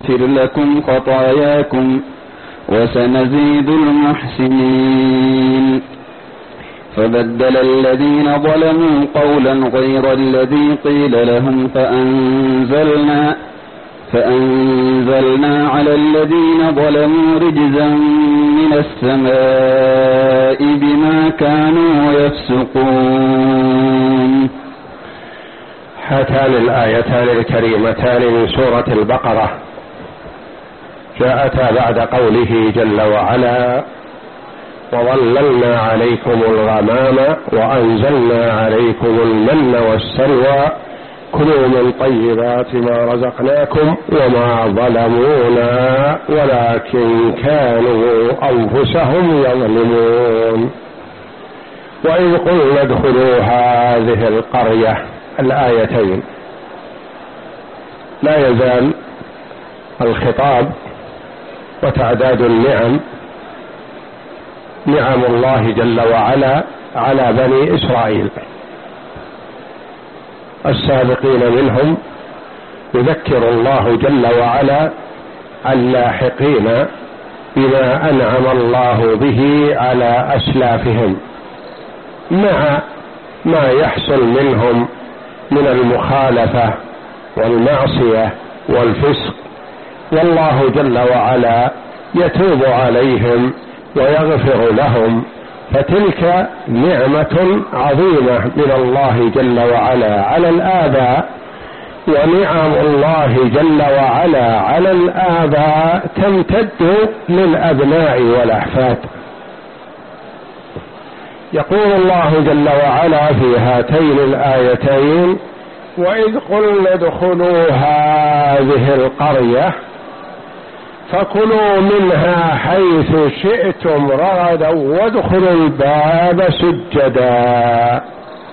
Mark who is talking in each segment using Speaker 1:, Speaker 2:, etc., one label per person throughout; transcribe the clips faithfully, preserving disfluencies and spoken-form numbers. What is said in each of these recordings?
Speaker 1: يغفر لكم خطاياكم وسنزيد المحسنين. فبدل الذين ظلموا قولا غير الذي قيل لهم فأنزلنا فأنزلنا على الذين ظلموا رجزا من السماء بما كانوا يفسقون.
Speaker 2: هاتان الآيتان الكريمتان من سورة البقرة جاءتا بعد قوله جل وعلا: وظللنا عليكم الغمام وأنزلنا عليكم المن والسلوى كلوا من طيبات ما رزقناكم وما ظلمونا ولكن كانوا أنفسهم يظلمون. وإذ قلنا ادخلوا هذه القرية، الآيتين لا يزال الخطاب وتعداد النعم نعم الله جل وعلا على بني إسرائيل السابقين منهم، يذكر الله جل وعلا اللاحقين بما أنعم الله به على أسلافهم مع ما يحصل منهم من المخالفة والمعصية والفسق، والله جل وعلا يتوب عليهم ويغفر لهم، فتلك نعمة عظيمة من الله جل وعلا على الآباء، ونعم الله جل وعلا على الآباء تمتد للأبناء والأحفاد. يقول الله جل وعلا في هاتين الآيتين: وإذ قلنا ادخلوا هذه القرية فكلوا منها حيث شئتم رغدا وادخلوا الباب سجدا.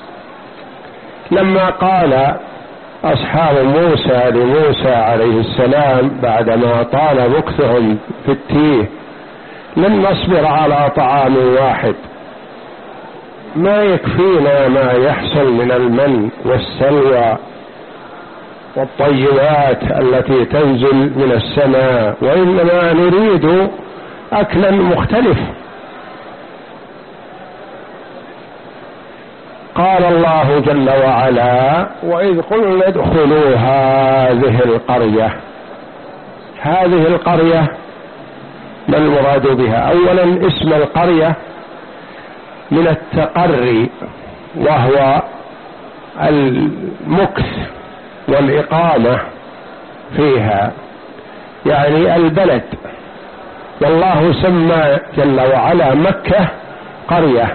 Speaker 2: لما قال أصحاب موسى لموسى عليه السلام بعدما طال مكثهم في التيه: لن نصبر على طعام واحد، ما يكفينا ما يحصل من المن والسلوى والطيبات التي تنزل من السماء، وإنما نريد أكلا مختلف. قال الله جل وعلا: وإذ قلنا ادخلوا هذه القرية. هذه القرية ما المراد بها؟ أولا اسم القرية من التقري، وهو المكث والإقامة فيها، يعني البلد. والله سمى جل وعلا مكة قرية،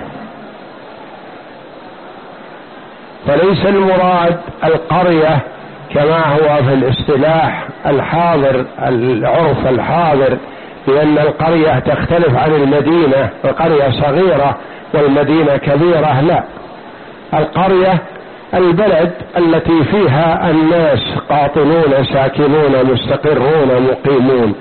Speaker 2: فليس المراد القرية كما هو في الاصطلاح الحاضر العرف الحاضر، لأن القرية تختلف عن المدينة، القرية صغيرة والمدينة كبيرة. لا، القرية البلد التي فيها الناس قاطنون ساكنون مستقرون مقيمون.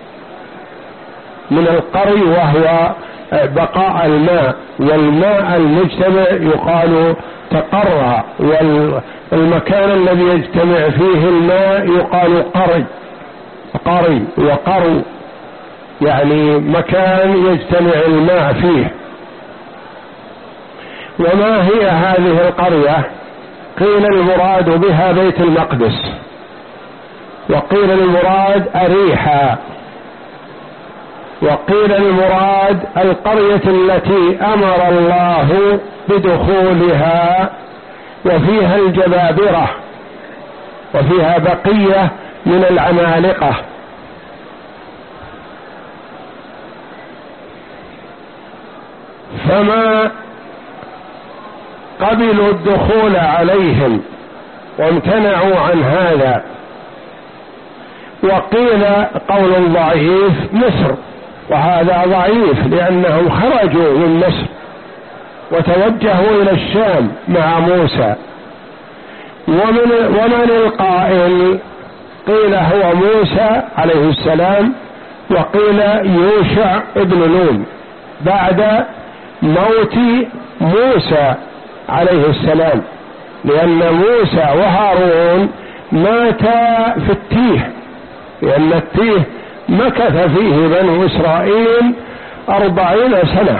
Speaker 2: من القري وهو بقاء الماء، والماء المجتمع يقال تقرى، والمكان الذي يجتمع فيه الماء يقال قري قري وقرو، يعني مكان يجتمع الماء فيه. وما هي هذه القرية؟ قيل المراد بها بيت المقدس، وقيل المراد أريحا، وقيل المراد القرية التي أمر الله بدخولها وفيها الجبابرة وفيها بقية من العمالقة. فما قبلوا الدخول عليهم وامتنعوا عن هذا. وقيل قول ضعيف مصر، وهذا ضعيف لأنهم خرجوا من مصر وتوجهوا إلى الشام مع موسى. ومن, ومن القائل؟ قيل هو موسى عليه السلام، وقيل يوشع ابن نون بعد موت موسى عليه السلام، لأن موسى وهارون ماتا في التيه لأن التيه مكث فيه بنو إسرائيل أربعين سنة.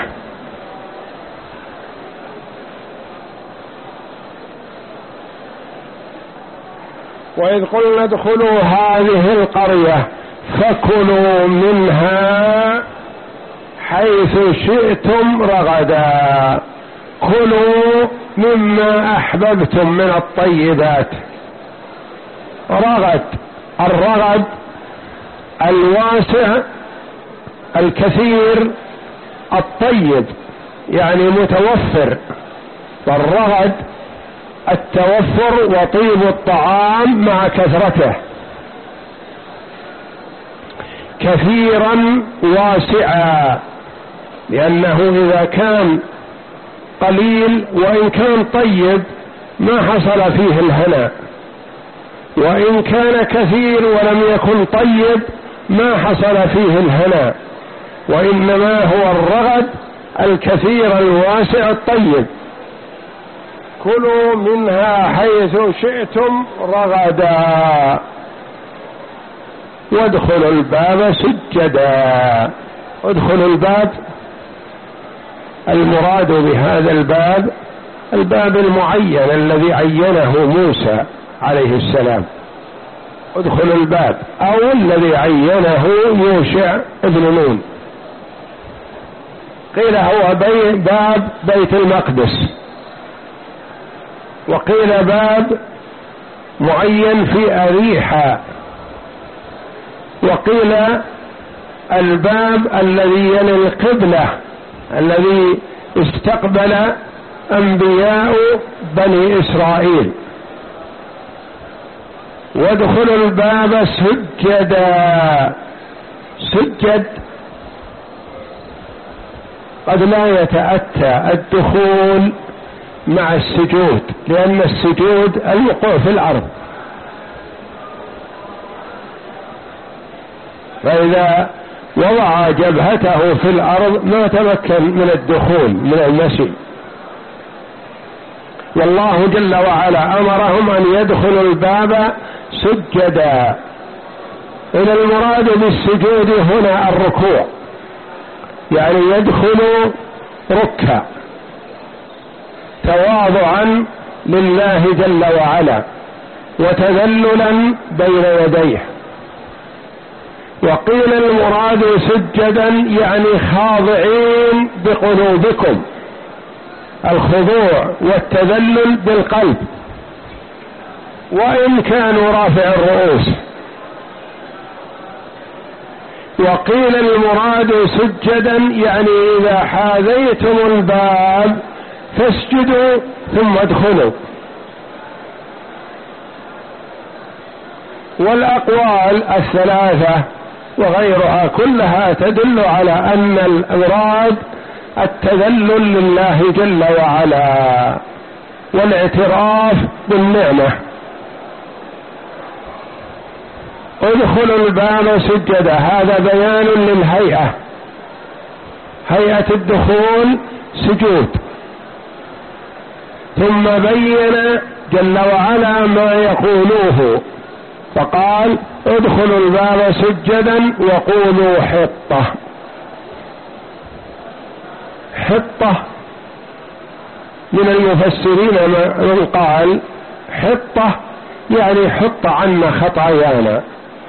Speaker 2: وإذ قلنا ادخلوا هذه القرية فكلوا منها حيث شئتم رغدا، كلوا مما أحببتم من الطيبات. رغد، الرغد الواسع الكثير الطيب، يعني متوفر، والرغد التوفر وطيب الطعام مع كثرته، كثيرا واسعا، لأنه إذا كان قليل وإن كان طيب ما حصل فيه الهنا، وإن كان كثير ولم يكن طيب ما حصل فيه الهنا، وإنما هو الرغد الكثير الواسع الطيب. كلوا منها حيث شئتم رغدا وادخلوا الباب سجدا. ادخلوا الباب، المراد بهذا الباب الباب المعين الذي عينه موسى عليه السلام، ادخلوا الباب، أو الذي عينه يوشع ابن نون. قيل هو بي باب بيت المقدس، وقيل باب معين في أريحة، وقيل الباب الذي يلي القبلة الذي استقبل أنبياء بني إسرائيل. وادخلوا الباب سجدا. سجد قد لا يتأتى الدخول مع السجود، لأن السجود الوقوع في الأرض، فإذا وضع جبهته في الأرض ما تمكن من الدخول من المشي. والله جل وعلا أمرهم أن يدخلوا الباب سجدا. إن المراد بالسجود هنا الركوع، يعني يدخلوا ركع تواضعا لله جل وعلا وتذللا بين يديه. وقيل المراد سجدا يعني خاضعين بقلوبكم، الخضوع والتذلل بالقلب، وإن كانوا رافع الرؤوس. وقيل المراد سجدا يعني إذا حاذيتم الباب فاسجدوا ثم ادخلوا. والأقوال الثلاثة وغيرها كلها تدل على أن المراد التذلل لله جل وعلا والاعتراف بالنعمة. ادخلوا الباب سجدا، هذا بيان للهيئة، هيئة الدخول سجود. ثم بين جل وعلا ما يقولوه فقال ادخلوا الباب سجدا وقولوا حطة. حطة من المفسرين من قال حطة يعني حط عنا خطايانا،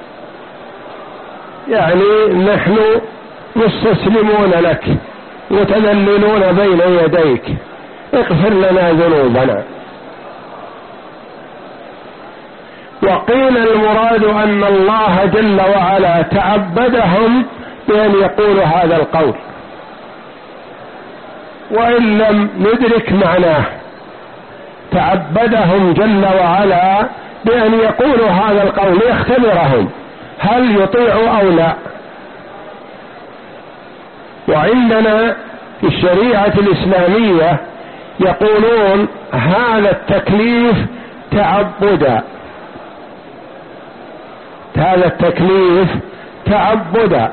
Speaker 2: يعني نحن مستسلمون لك متذللون بين يديك، اغفر لنا ذنوبنا. وقيل المراد أن الله جل وعلا تعبدهم بأن يقولوا هذا القول، وإن لم ندرك معناه تعبدهم جل وعلا بأن يقولوا هذا القول ليختبرهم هل يطيعوا أو لا. وعندنا في الشريعة الإسلامية يقولون هذا التكليف تعبدا، هذا التكليف تعبدا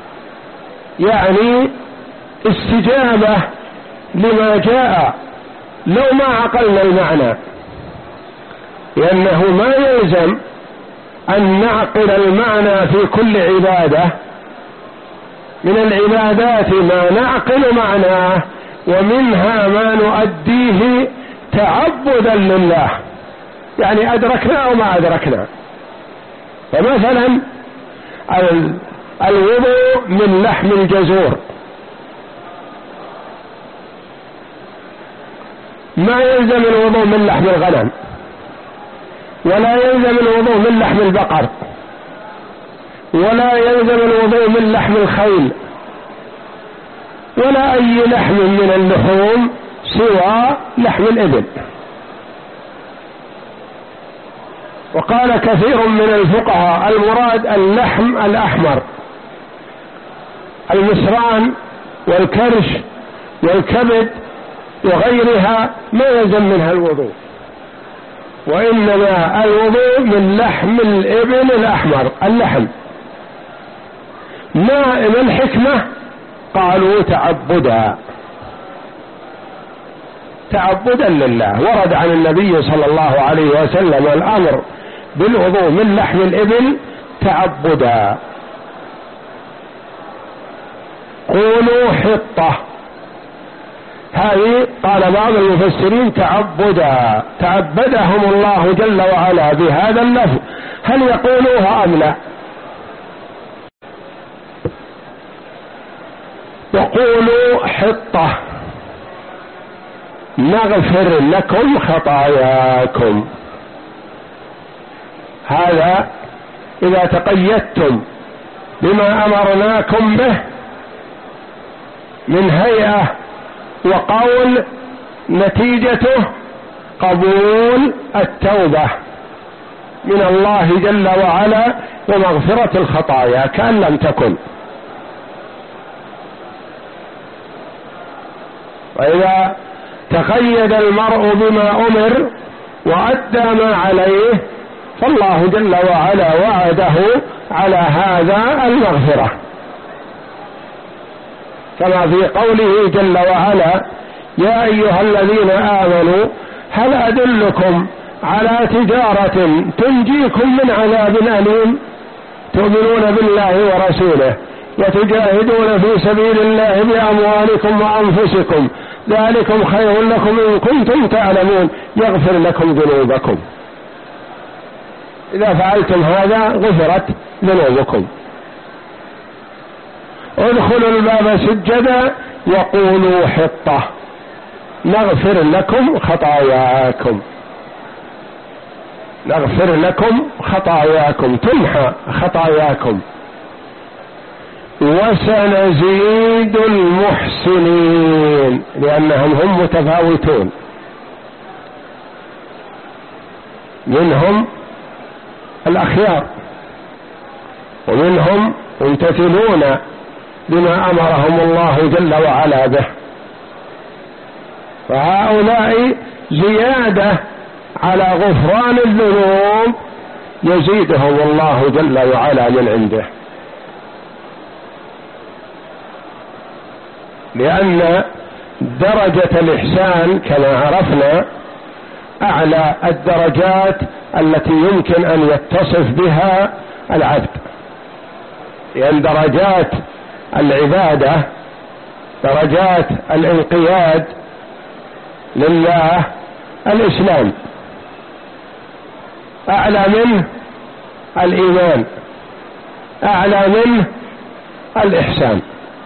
Speaker 2: يعني استجابة لما جاء لو ما عقلنا المعنى، لأنه ما يلزم أن نعقل المعنى في كل عبادة. من العبادات ما نعقل معناه، ومنها ما نؤديه تعبدا لله، يعني أدركنا أو ما أدركنا. فمثلا الوضوء من لحم الجزور ما يلزم الوضوء من لحم الغنم، ولا يلزم الوضوء من لحم البقر، ولا يلزم الوضوء من لحم الخيل، ولا أي لحم من اللحوم سوى لحم الإبل. وقال كثير من الفقهاء المراد اللحم الأحمر، المصران والكرش والكبد وغيرها ما يلزم منها الوضوء، وإنما الوضوء من لحم الإبل الأحمر اللحم. ما الحكمة؟ قالوا تعبدا، تعبدا لله. ورد عن النبي صلى الله عليه وسلم الأمر بالوضوء من لحم الإبل تعبدا. قولوا حطة، هذه قال بعض المفسرين تعبدا، تعبدهم الله جل وعلا بهذا اللفظ. هل يقولوها أم لا؟ وقولوا حطة نغفر لكم خطاياكم. هذا إذا تقيدتم بما أمرناكم به من هيئة وقول، نتيجته قبول التوبة من الله جل وعلا ومغفرة الخطايا كأن لم تكن. وإذا تقيد المرء بما أمر وأدى ما عليه فالله جل وعلا وعده على هذا المغفرة، كما في قوله جل وعلا: يا أيها الذين آمنوا هل أدلكم على تجارة تنجيكم من عذاب أليم تؤمنون بالله ورسوله وتجاهدون في سبيل الله بأموالكم وأنفسكم ذلكم خير لكم إن كنتم تعلمون يغفر لكم ذنوبكم. إذا فعلتم هذا غفرت ذنوبكم. ادخلوا الباب سجدا وقولوا حطة نغفر لكم خطاياكم، نغفر لكم خطاياكم، تمحى خطاياكم. وسنزيد المحسنين، لأنهم هم متفاوتون، منهم الأخيار ومنهم ممتثلون بما أمرهم الله جل وعلا به، فهؤلاء زيادة على غفران الذنوب يزيدهم الله جل وعلا من عنده، لأن درجة الإحسان كما عرفنا أعلى الدرجات التي يمكن أن يتصف بها العبد، لأن درجات العبادة درجات الانقياد لله الإسلام، أعلى منه الإيمان، أعلى منه الإحسان.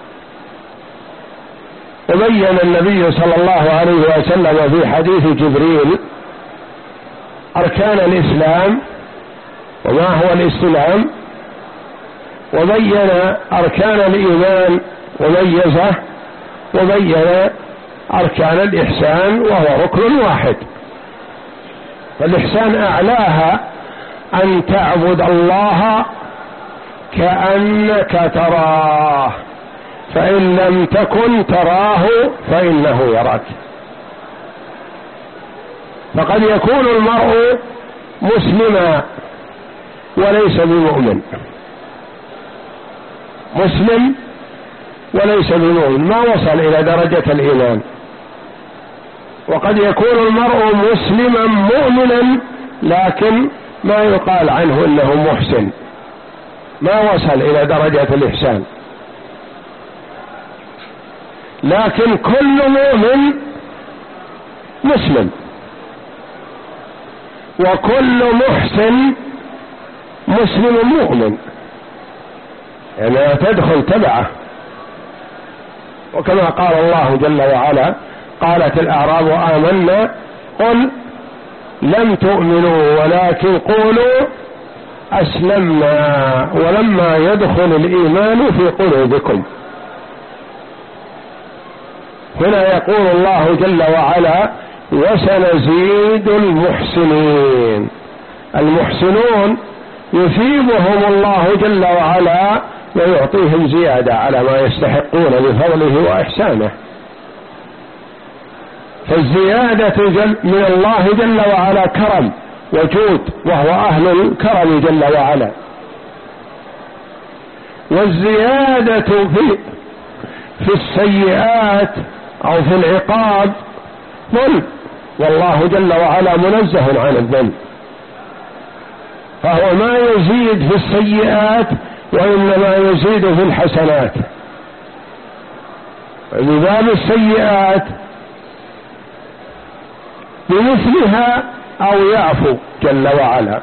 Speaker 2: وبين النبي صلى الله عليه وسلم في حديث جبريل أركان الإسلام وما هو الإسلام، وبين أركان الإيمان وميزه، وبين أركان الإحسان وهو ركن واحد. فالإحسان أعلاها أن تعبد الله كأنك تراه، فإن لم تكن تراه فإنه يراك. فقد يكون المرء مسلما وليس بمؤمن، مسلم وليس بمؤمن، ما وصل إلى درجة الإيمان. وقد يكون المرء مسلما مؤمنا لكن ما يقال عنه إنه محسن، ما وصل إلى درجة الإحسان. لكن كل مؤمن مسلم، وكل محسن مسلم مؤمن، يعني تدخل تبعه. وكما قال الله جل وعلا: قالت الأعراب آمنا قل لم تؤمنوا ولكن قولوا أسلمنا ولما يدخل الإيمان في قلوبكم. هنا يقول الله جل وعلا: وسنزيد المحسنين. المحسنون يثيبهم الله جل وعلا ويعطيهم زيادة على ما يستحقون بفضله وإحسانه. فالزيادة من الله جل وعلا كرم وجود، وهو أهل الكرم جل وعلا. والزيادة في في السيئات أو في العقاب ظلم، والله جل وعلا منزه عن الظلم، فهو ما يزيد في السيئات وإنما يزيد في الحسنات. بباب السيئات بمثلها أو يعفو جل وعلا،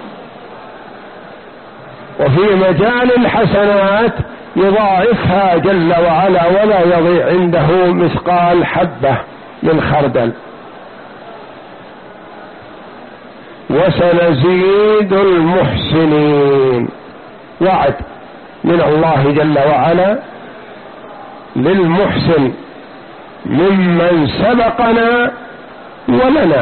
Speaker 2: وفي مجال الحسنات يضاعفها جل وعلا ولا يضيع عنده مثقال حبة من خردل. وسنزيد المحسنين، وعد من الله جل وعلا للمحسن ممن سبقنا ولنا.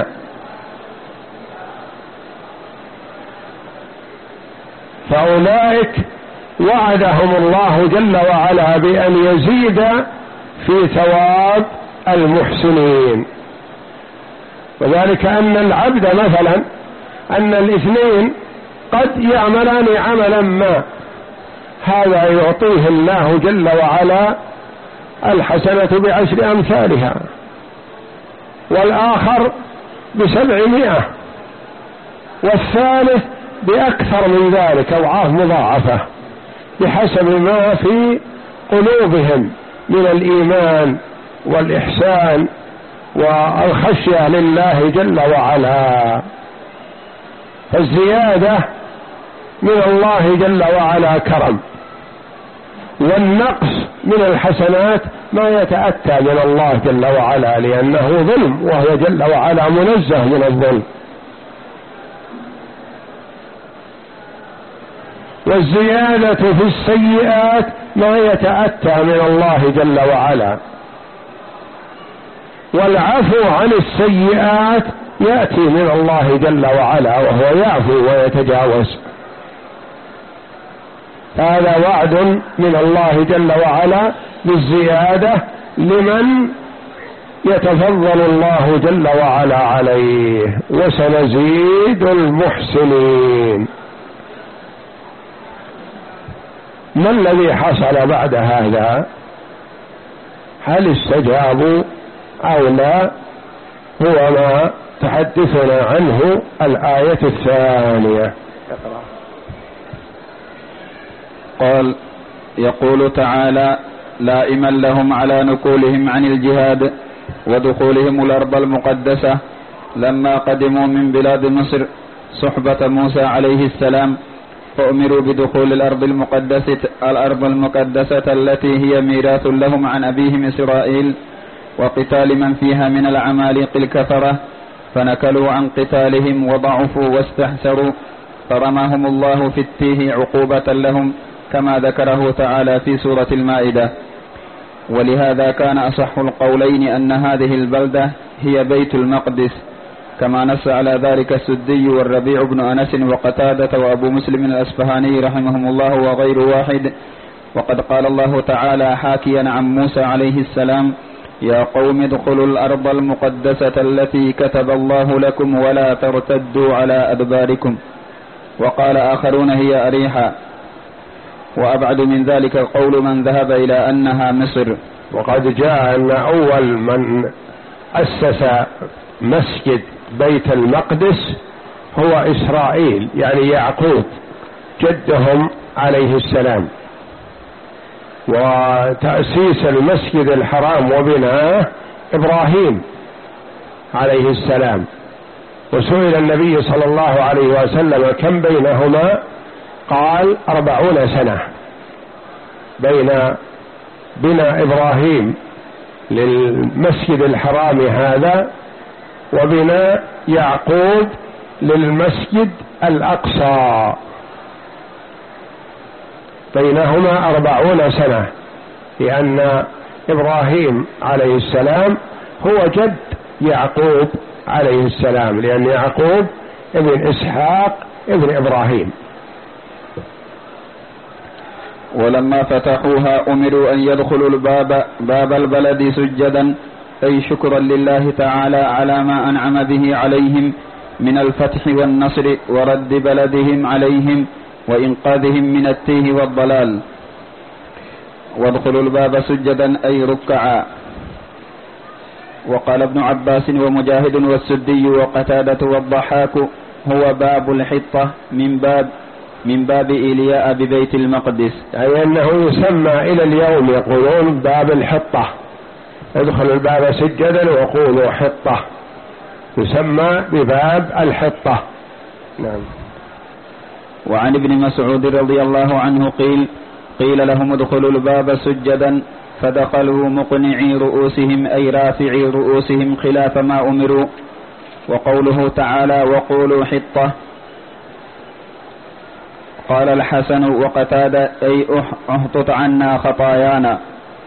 Speaker 2: فأولئك وعدهم الله جل وعلا بأن يزيد في ثواب المحسنين. وذلك أن العبد مثلا أن الاثنين قد يعملان عملا ما، هذا يعطيه الله جل وعلا الحسنة بعشر أمثالها، والآخر بسبعمائة، والثالث بأكثر من ذلك أضعاف مضاعفة بحسب ما في قلوبهم من الإيمان والإحسان والخشية لله جل وعلا. فالزيادة من الله جل وعلا كرم، والنقص من الحسنات ما يتأتى من الله جل وعلا لأنه ظلم، وهو جل وعلا منزه من الظلم. والزيادة في السيئات ما يتأتى من الله جل وعلا، والعفو عن السيئات يأتي من الله جل وعلا وهو يعفو ويتجاوز. هذا وعد من الله جل وعلا بالزيادة لمن يتفضل الله جل وعلا عليه. وسنزيد المحسنين. ما الذي حصل بعد هذا؟ هل استجابوا أو لا؟ هو ما تحدثنا عنه الآية الثانية.
Speaker 1: قال: يقول تعالى لائما لهم على نقولهم عن الجهاد ودخولهم الأرض المقدسة لما قدموا من بلاد مصر صحبة موسى عليه السلام، فأمروا بدخول الأرض المقدسة الأرض المقدسة التي هي ميراث لهم عن أبيهم إسرائيل، وقتال من فيها من العمالقة الكفرة، فنكلوا عن قتالهم وضعفوا واستحسروا، فرماهم الله في التيه عقوبة لهم كما ذكره تعالى في سورة المائدة. ولهذا كان أصح القولين أن هذه البلدة هي بيت المقدس، كما نص على ذلك السدي والربيع بن أنس وقتادة وأبو مسلم الأصفهاني رحمهم الله وغير واحد. وقد قال الله تعالى حاكيا عن موسى عليه السلام: يا قوم ادخلوا الأرض المقدسة التي كتب الله لكم ولا ترتدوا على أدباركم. وقال آخرون هي أريحا. وأبعد من ذلك قول من ذهب إلى أنها مصر.
Speaker 2: وقد جاء أن أول من أسس مسجد بيت المقدس هو إسرائيل يعني يعقوب جدهم عليه السلام، وتأسيس المسجد الحرام وبناءه إبراهيم عليه السلام. وسئل النبي صلى الله عليه وسلم كم بينهما؟ قال أربعون سنة بين بناء إبراهيم للمسجد الحرام هذا وبناء يعقوب للمسجد الأقصى، بينهما أربعون سنة، لأن إبراهيم عليه السلام هو جد يعقوب عليه السلام، لأن يعقوب ابن إسحاق ابن إبراهيم.
Speaker 1: ولما فتحوها أمروا أن يدخلوا الباب باب البلد سجدا، أي شكرا لله تعالى على ما أنعم به عليهم من الفتح والنصر ورد بلدهم عليهم وإنقاذهم من التيه والضلال. وادخلوا الباب سجدا أي ركعا. وقال ابن عباس ومجاهد والسدي وقتادة والضحاك هو باب الحطة من باب من باب إيلياء ببيت المقدس،
Speaker 2: أي أنه يسمى إلى اليوم يقولون باب الحطة، ادخلوا الباب سجدا وقولوا حطة، يسمى بباب الحطة. نعم.
Speaker 1: وعن ابن مسعود رضي الله عنه قيل قيل لهم ادخلوا الباب سجدا فدخلوا مقنعي رؤوسهم أي رافعي رؤوسهم خلاف ما أمروا. وقوله تعالى وقولوا حطة قال الحسن وقتادة أي احطط عنا خطايانا.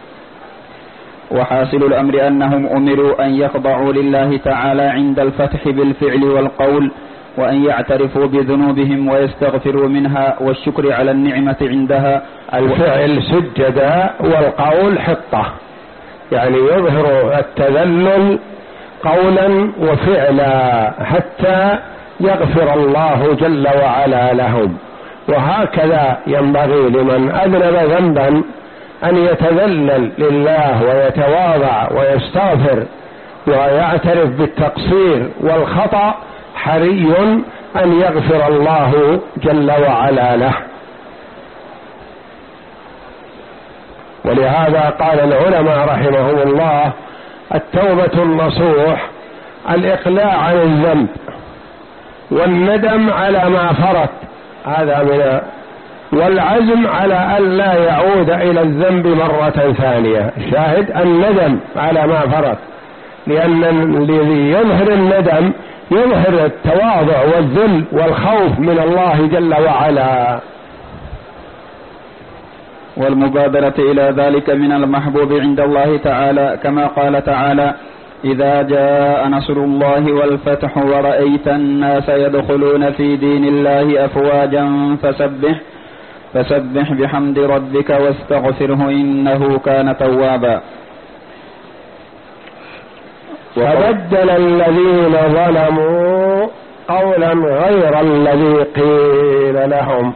Speaker 1: وحاصل الأمر أنهم أمروا أن يخضعوا لله تعالى عند الفتح بالفعل والقول، وأن يعترفوا بذنوبهم ويستغفروا منها والشكر على النعمة عندها.
Speaker 2: الفعل سجدا والقول حطة، يعني يظهر التذلل قولا وفعلا حتى يغفر الله جل وعلا لهم. وهكذا ينبغي لمن أذنب ذنبا أن يتذلل لله ويتواضع ويستغفر ويعترف بالتقصير والخطأ، حري أن يغفر الله جل وعلا له. ولهذا قال العلماء رحمهم الله التوبة النصوح الإقلاع عن الذنب والندم على ما فرط، هذا من والعزم على أن لا يعود إلى الذنب مرة ثانية. شاهد الندم على ما فرط، لأن الذي يظهر الندم يظهر التواضع والذل والخوف من الله جل وعلا.
Speaker 1: والمبادرة إلى ذلك من المحبوب عند الله تعالى، كما قال تعالى إذا جاء نصر الله والفتح ورأيت الناس يدخلون في دين الله أفواجا فسبح فسبح بحمد ربك واستغفره إنه كان توابا.
Speaker 2: فبدل الذين ظلموا قولا غير الذي قيل لهم،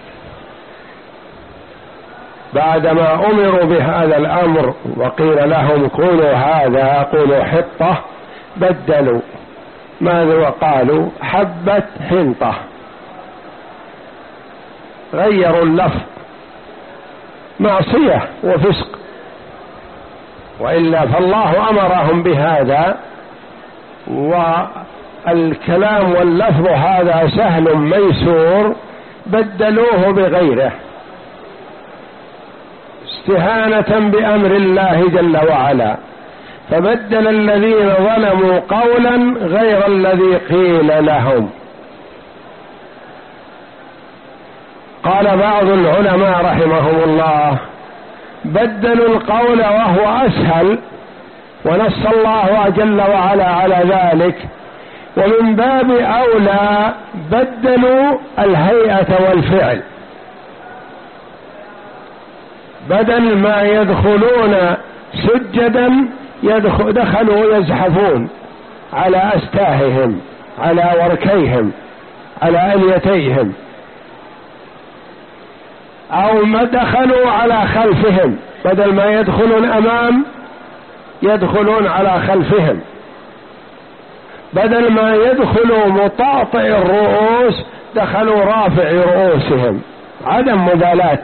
Speaker 2: بعدما أمروا بهذا الأمر وقيل لهم قولوا هذا قولوا حطة، بدلوا ماذا وقالوا حبة حنطة، غيروا اللفظ، معصية وفسق، وإلا فالله أمرهم بهذا، والكلام واللفظ هذا سهل ميسور، بدلوه بغيره استهانة بأمر الله جل وعلا. فبدل الذين ظلموا قولا غير الذي قيل لهم. قال بعض العلماء رحمهم الله بدلوا القول وهو أسهل، ونص الله جل وعلا على ذلك، ومن باب أولى بدلوا الهيئة والفعل، بدل ما يدخلون سجدا دخلوا يزحفون على أستاههم على وركيهم على أليتيهم، أو ما دخلوا على خلفهم، بدل ما يدخلون أمام يدخلون على خلفهم، بدل ما يدخلوا مطاطئ الرؤوس دخلوا رافع رؤوسهم، عدم مبالاة.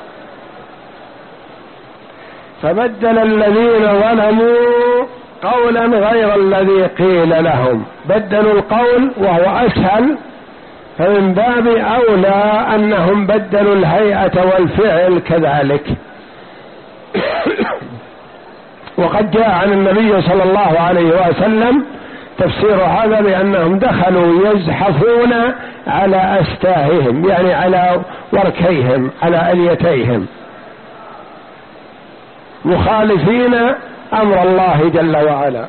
Speaker 2: فبدل الذين ظلموا قولا غير الذي قيل لهم، بدلوا القول وهو أسهل، فمن باب أولى أنهم بدلوا الهيئة والفعل كذلك. وقد جاء عن النبي صلى الله عليه وسلم تفسير هذا بأنهم دخلوا يزحفون على أستاههم، يعني على وركيهم، على أليتيهم، مخالفين أمر الله جل وعلا.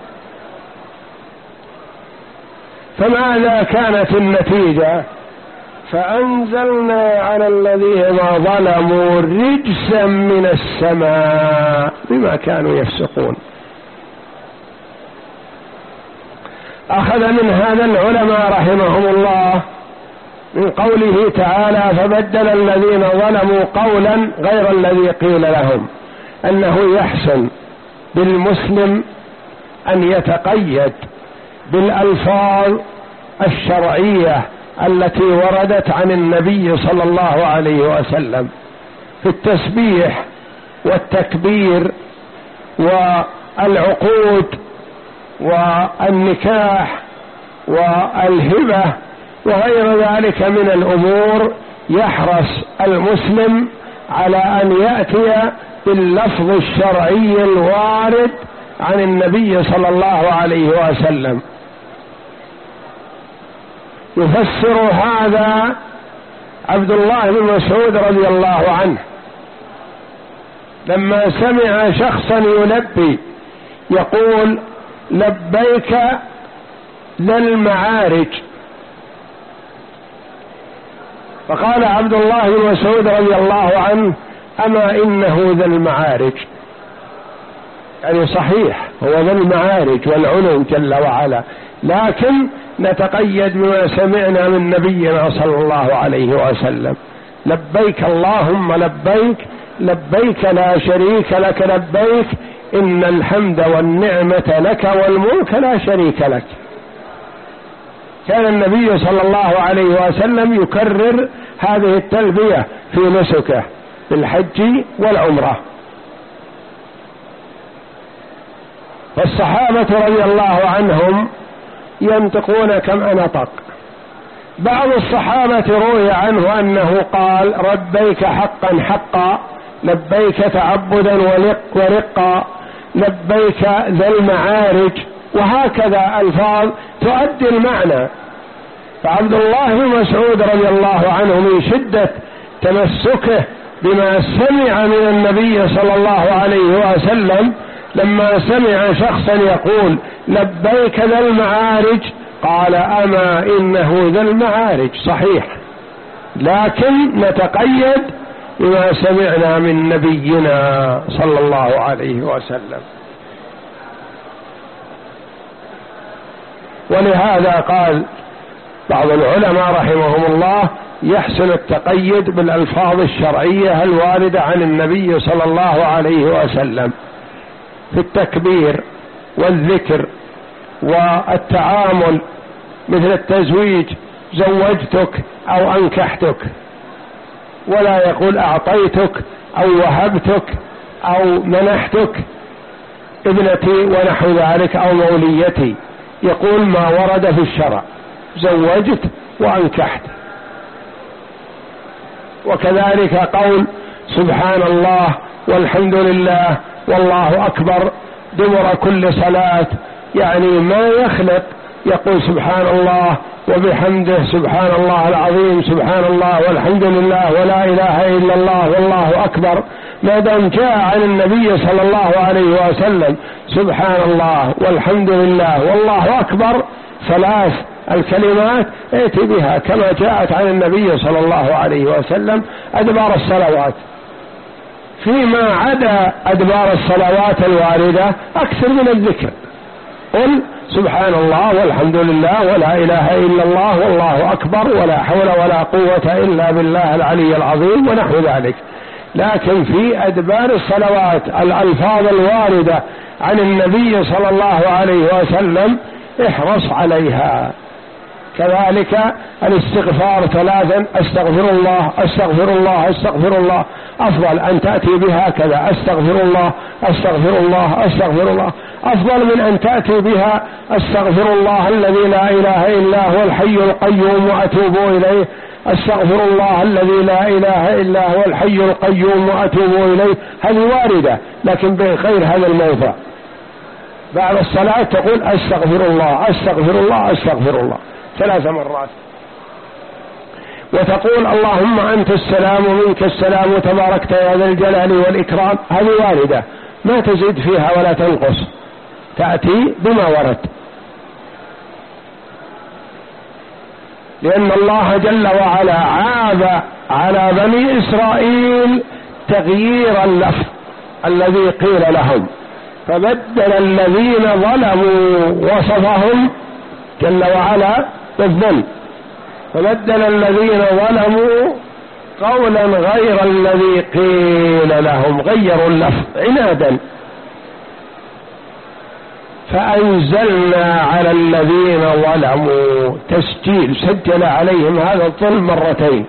Speaker 2: فماذا كانت النتيجة؟ فأنزلنا على الذين ظلموا رجسا من السماء بما كانوا يفسقون. أخذ من هذا العلماء رحمهم الله من قوله تعالى فبدل الذين ظلموا قولا غير الذي قيل لهم، أنه يحسن بالمسلم أن يتقيد بالألفاظ الشرعية التي وردت عن النبي صلى الله عليه وسلم في التسبيح والتكبير والعقود والنكاح والهبة وغير ذلك من الأمور. يحرص المسلم على أن يأتي باللفظ الشرعي الوارد عن النبي صلى الله عليه وسلم. يفسر هذا عبد الله بن مسعود رضي الله عنه لما سمع شخصا يلبي يقول لبيك ذا المعارج، فقال عبد الله بن مسعود رضي الله عنه أما إنه ذا المعارج، يعني صحيح هو ذا المعارج والعلو جل وعلا، لكن نتقيد بما سمعنا من نبينا صلى الله عليه وسلم. لبيك اللهم لبيك، لبيك لا شريك لك لبيك، إن الحمد والنعمة لك والملك لا شريك لك. كان النبي صلى الله عليه وسلم يكرر هذه التلبية في نسكه بالحج والعمرة. فالصحابة رضي الله عنهم ينطقون كما نطق. بعض الصحابة روي عنه أنه قال لبيك حقا حقا، لبيك تعبدا ورقا، لبيك ذا المعارج، وهكذا ألفاظ تؤدي المعنى. فعبد الله بن مسعود رضي الله عنه من شدة تمسكه بما سمع من النبي صلى الله عليه وسلم لما سمع شخصا يقول لبيك ذا المعارج قال أما إنه ذا المعارج صحيح، لكن نتقيد بما سمعنا من نبينا صلى الله عليه وسلم. ولهذا قال بعض العلماء رحمهم الله يحسن التقيد بالألفاظ الشرعية الواردة عن النبي صلى الله عليه وسلم في التكبير والذكر والتعامل، مثل التزويج زوجتك أو أنكحتك، ولا يقول أعطيتك أو وهبتك أو منحتك ابنتي ونحو ذلك أو موليتي، يقول ما ورد في الشرع زوجت وأنكحت. وكذلك قول سبحان الله والحمد لله والله أكبر دبر كل صلاة، يعني ما يخلق يقول سبحان الله وبحمده سبحان الله العظيم سبحان الله والحمد لله ولا إله إلا الله والله أكبر، ما دام جاء عن النبي صلى الله عليه وسلم سبحان الله والحمد لله والله أكبر ثلاث الكلمات ائتي بها كما جاءت عن النبي صلى الله عليه وسلم أدبار الصلوات. فيما عدا أدبار الصلوات الواردة أكثر من الذكر، قل سبحان الله والحمد لله ولا إله إلا الله والله أكبر ولا حول ولا قوة إلا بالله العلي العظيم ونحو ذلك. لكن في أدبار الصلوات الألفاظ الواردة عن النبي صلى الله عليه وسلم احرص عليها. كذلك الاستغفار ثلاثا، استغفر الله استغفر الله استغفر الله، أفضل أن تأتي بها كذا، استغفر الله استغفر الله استغفر الله، أفضل من أن تأتي بها استغفر الله الذي لا إله إلا هو الحي القيوم وأتوب إليه، استغفر الله الذي لا إله إلا هو الحي القيوم وأتوب إليه. هذه واردة لكن بغير هذا الموضع. بعد الصلاة تقول استغفر الله استغفر الله استغفر الله ثلاث مرات، وتقول اللهم أنت السلام ومنك السلام وتباركت يا ذا الجلال والإكرام. هذه واردة ما تزيد فيها ولا تنقص، تأتي بما ورد، لأن الله جل وعلا عاب على بني إسرائيل تغيير اللفظ الذي قيل لهم، فبدل الذين ظلموا وصفهم جل وعلا بالظلم، فبدل الذين ظلموا قولا غير الذي قيل لهم، غيروا اللفظ عنادا. فأنزلنا على الذين ظلموا تسجيل، سجل عليهم هذا الظلم مرتين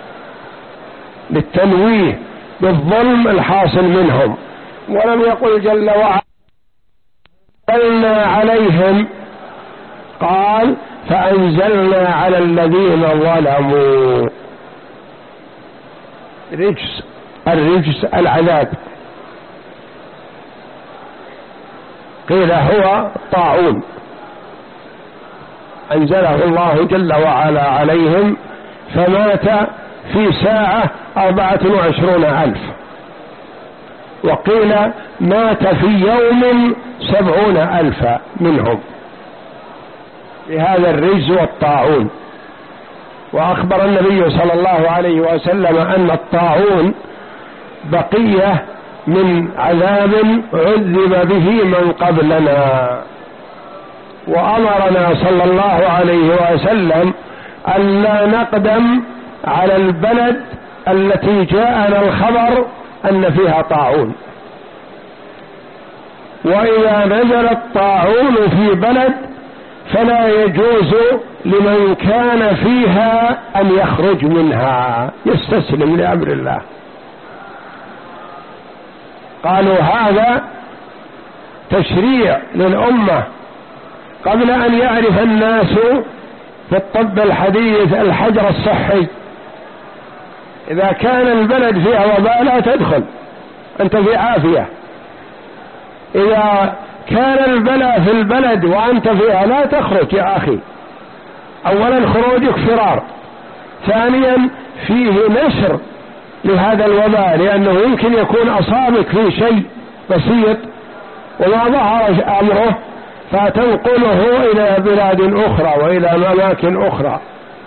Speaker 2: للتنويه بالظلم الحاصل منهم، ولم يقل جل وعلا أنزلنا عليهم، قال فأنزلنا على الذين ظلموا رجس، الرجس العذاب، قيل هو طاعون أنزله الله جل وعلا عليهم، فمات في ساعة أربعة وعشرون ألف، وقيل مات في يوم سبعون ألفا منهم بهذا الرجز والطاعون. وأخبر النبي صلى الله عليه وسلم أن الطاعون بقية من عذاب عذب به من قبلنا، وأمرنا صلى الله عليه وسلم ألا نقدم على البلد التي جاءنا الخبر أن فيها طاعون، وإذا نزل الطاعون في بلد فلا يجوز لمن كان فيها أن يخرج منها، يستسلم لأمر الله. قالوا هذا تشريع للأمة قبل أن يعرف الناس في الطب الحديث الحجر الصحي، إذا كان البلد فيها وباء لا تدخل، أنت في عافية. إذا كان البلاء في البلد وأنت فيها لا تخرج يا أخي. أولا خروجك فرار، ثانيا فيه نشر لهذا الوباء، لأنه يمكن يكون أصابك في شيء بسيط وما ظهر أمره فتنقله إلى بلاد أخرى وإلى أماكن أخرى.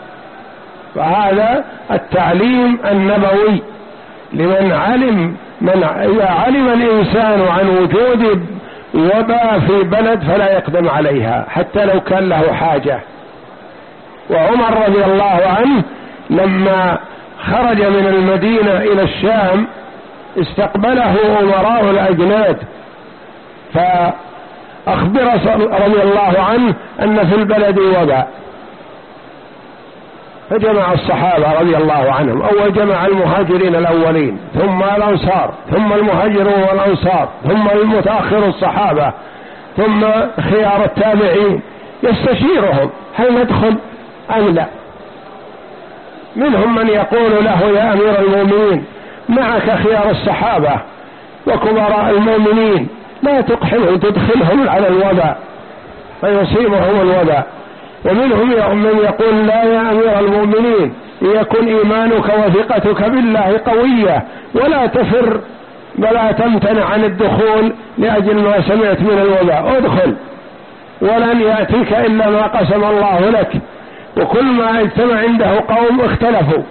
Speaker 2: فهذا التعليم النبوي لمن علم، من إذا علم الإنسان عن وجود وباء في بلد فلا يقدم عليها حتى لو كان له حاجة. وعمر رضي الله عنه لما خرج من المدينة إلى الشام استقبله أمراء الأجناد، فأخبر رضي الله عنه أن في البلد وباء، فجمع الصحابة رضي الله عنهم، أول جمع المهاجرين الأولين ثم الأنصار ثم المهاجرون والأنصار ثم المتأخر الصحابة ثم خيار التابعين، يستشيرهم هل ندخل أم لا. منهم من يقول له يا أمير المؤمنين معك خيار الصحابة وكبراء المؤمنين، لا تقحمهم تدخلهم على الوباء فيصيبهم الوباء. ومنهم من يقول لا يا أمير المؤمنين يكون إيمانك وثقتك بالله قوية ولا تفر ولا تمتنع عن الدخول لأجل ما سمعت من الوباء، ادخل ولن يأتيك إلا ما قسم الله لك. وكل ما اجتمع عنده قوم اختلفوا،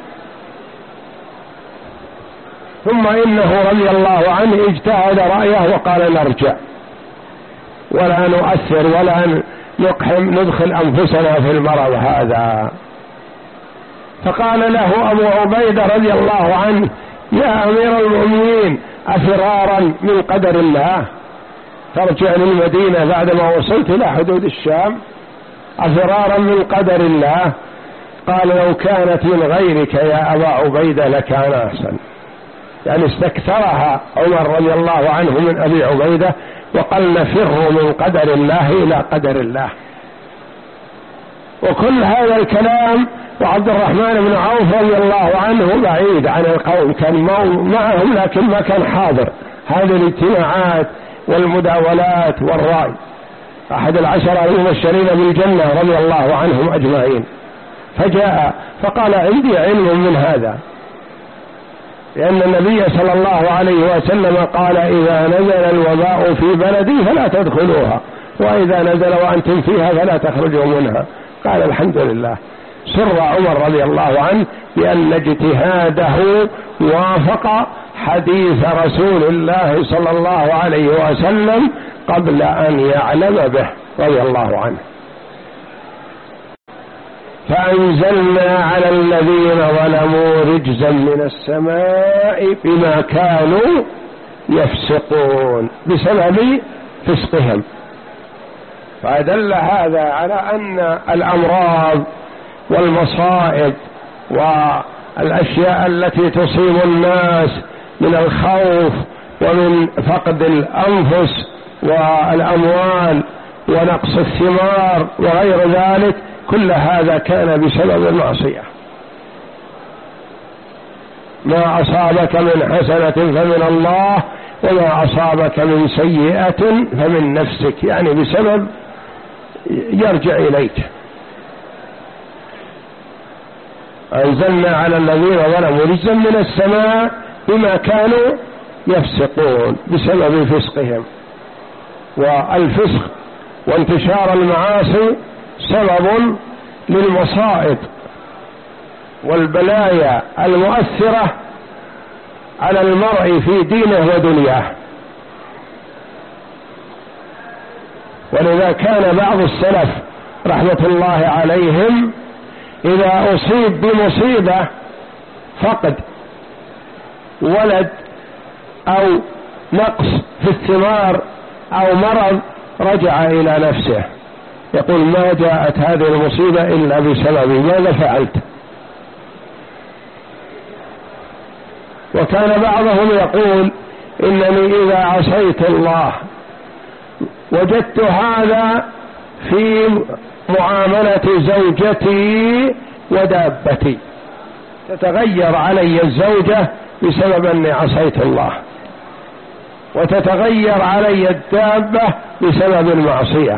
Speaker 2: ثم إنه رضي الله عنه اجتهد رأيه وقال نرجع ولا نؤثر ولا نقحم ندخل أنفسنا في المرض هذا. فقال له أبو عبيدة رضي الله عنه يا أمير المؤمنين أفرارا من قدر الله ترجع للمدينة بعدما وصلت إلى حدود الشام؟ أفرارا من قدر الله. قال لو كانت من غيرك يا أبا عبيدة لكان أحسن، يعني استكثرها عمر رضي الله عنه من أبي عبيدة وقال نفر من قدر الله إلى قدر الله. وكل هذا الكلام وعبد الرحمن بن عوف رضي الله عنه بعيد عن القوم، كان معهم لكن ما كان حاضر هذه الاجتماعات والمداولات والرأي، أحد العشرة المبشرين بالجنة رضي الله عنهم أجمعين. فجاء فقال عندي علم من هذا، لأن النبي صلى الله عليه وسلم قال إذا نزل الوباء في بلدي فلا تدخلوها، وإذا نزل وأنتم فيها فلا تخرجوا منها. قال الحمد لله. سر عمر رضي الله عنه بأن اجتهاده وافق حديث رسول الله صلى الله عليه وسلم قبل أن يعلم به رضي الله عنه. فأنزلنا على الذين ظلموا رجزا من السماء بما كانوا يفسقون، بسبب فسقهم. فدل هذا على أن الأمراض والمصائب والأشياء التي تصيب الناس من الخوف ومن فقد الأنفس والأموال ونقص الثمار وغير ذلك، كل هذا كان بسبب المعصية. ما أصابك من حسنة فمن الله وما أصابك من سيئة فمن نفسك، يعني بسبب يرجع إليك. أنزلنا على الذين ظلموا رجزا من السماء بما كانوا يفسقون، بسبب فسقهم. والفسق وانتشار المعاصي سبب للمصائب والبلايا المؤثرة على المرء في دينه ودنياه. ولذا كان بعض السلف رحمة الله عليهم إذا أصيب بمصيبة فقد ولد أو نقص في الثمار أو مرض رجع إلى نفسه يقول ما جاءت هذه المصيبة إلا بسببي، ماذا فعلت؟ وكان بعضهم يقول إنني إذا عصيت الله وجدت هذا في معاملة زوجتي ودابتي، تتغير علي الزوجة بسبب أني عصيت الله، وتتغير علي الدابة بسبب المعصية.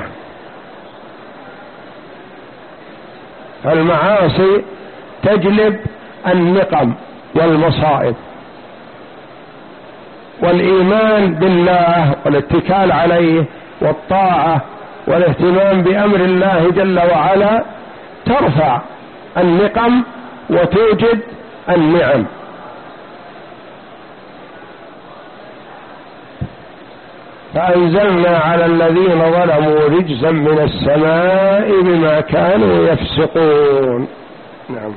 Speaker 2: فالمعاصي تجلب النقم والمصائب، والإيمان بالله والاتكال عليه والطاعة والاهتمام بأمر الله جل وعلا ترفع النقم وتوجد النعم. فأنزلنا على الذين ظلموا رجزا من السماء بما كانوا يفسقون. نعم.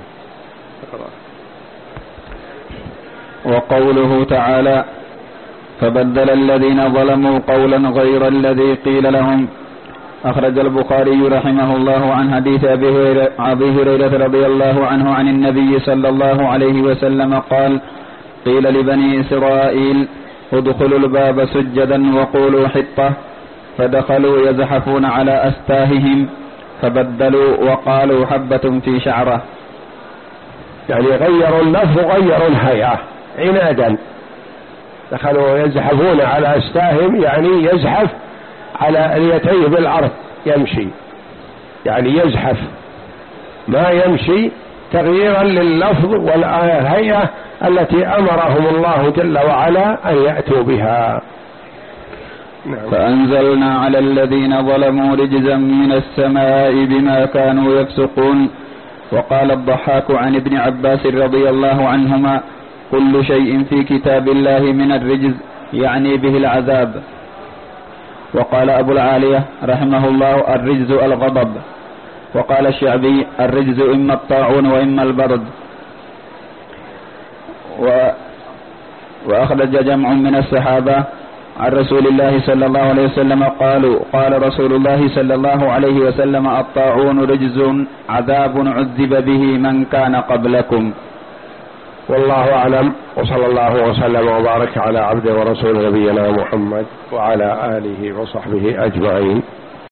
Speaker 1: وقوله تعالى فبدل الذين ظلموا قولا غير الذي قيل لهم. أخرج البخاري رحمه الله عن حديث أبي هريرة رضي الله عنه عن النبي صلى الله عليه وسلم قال قيل لبني إسرائيل ادخلوا الباب سجدا وقولوا حطة، فدخلوا يزحفون على أستاههم فبدلوا وقالوا حبة في شعره.
Speaker 2: يعني غيروا اللفظ وغيروا الهيئة عنادا، دخلوا يزحفون على أستاههم يعني يزحف على اليتيه بالأرض يمشي، يعني يزحف ما يمشي، تغييرا لللفظ والهيئة التي أمرهم الله جل وعلا أن يأتوا بها.
Speaker 1: نعم. فأنزلنا على الذين ظلموا رجزا من السماء بما كانوا يفسقون. وقال الضحاك عن ابن عباس رضي الله عنهما كل شيء في كتاب الله من الرجز يعني به العذاب. وقال أبو العالية رحمه الله الرجز الغضب. وقال الشعبي الرجز إما الطاعون وإما البرد. و... وأخرج جمع من الصحابة عن رسول الله صلى الله عليه وسلم قالوا قال رسول الله صلى الله عليه وسلم الطاعون رجز عذاب عذب به من كان قبلكم.
Speaker 2: والله أعلم، وصلى الله وسلم وبارك على عبده ورسول نبينا محمد وعلى آله وصحبه أجمعين.